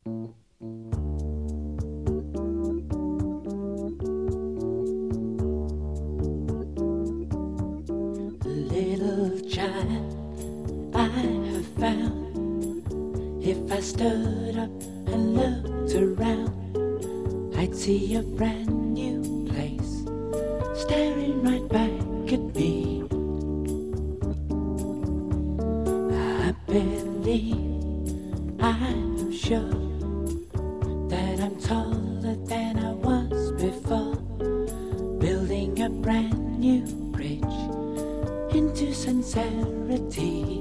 Little child, I have found, if I stood up and looked around, I'd see a brand new place staring right back at me. I believe, I'm sure that I'm taller than I was before, building a brand new bridge into sincerity.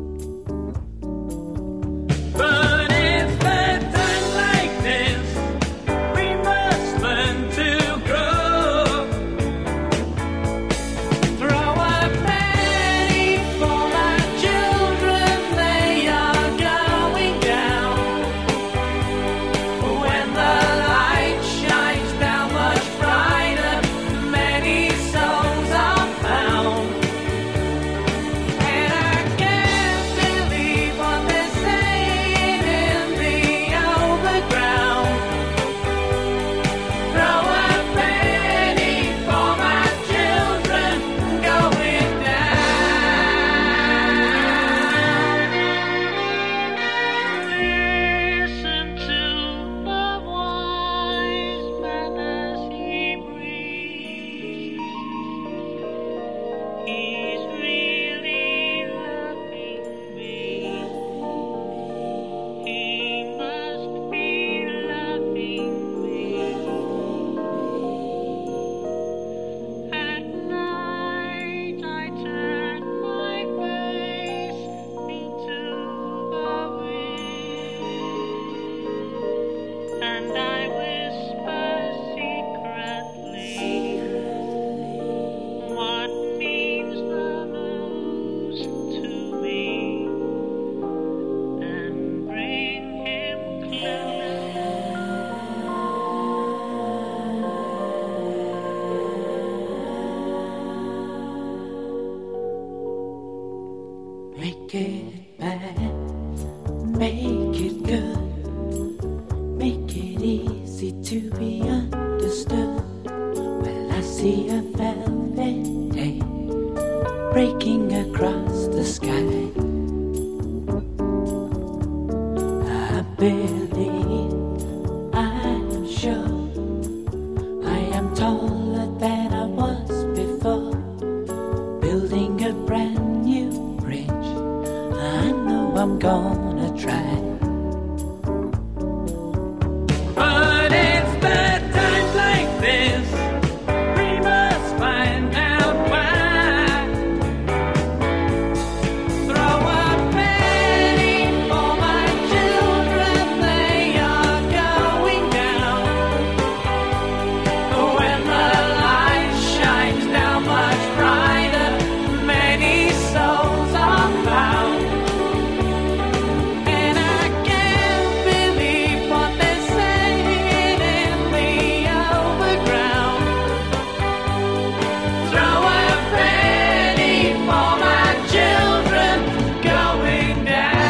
But it's at times like this we must learn to grow. Throw a penny for my children, they are going down. When the light shines down much brighter, many souls are found. And I can't believe what they're saying in the overground. Throw a penny for my children going down. Listen to the wise man as he breathes. He's really loving me. He must be loving me. At night I turn my face into the wind, and I whisper secretly what means the most to me, and bring him closer. Make it bad, make it good, make it easy to be understood. Well, I see a velvet day breaking across the sky. I believe, I'm sure, I am taller than I was before, building a brand new bridge. I know I'm gonna try. But it's bad times like this we must find out why. Throw a penny for my children, they are going down. When the light shines down much brighter, many souls are found. And I can't believe what they're saying in the overground. Throw a penny for my children going down.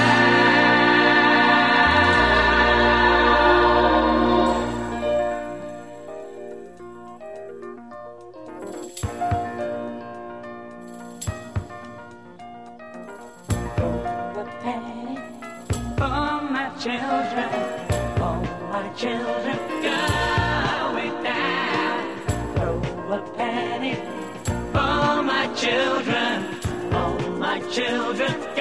A penny For my children, for my children, going down. throw a penny For my children, for my children.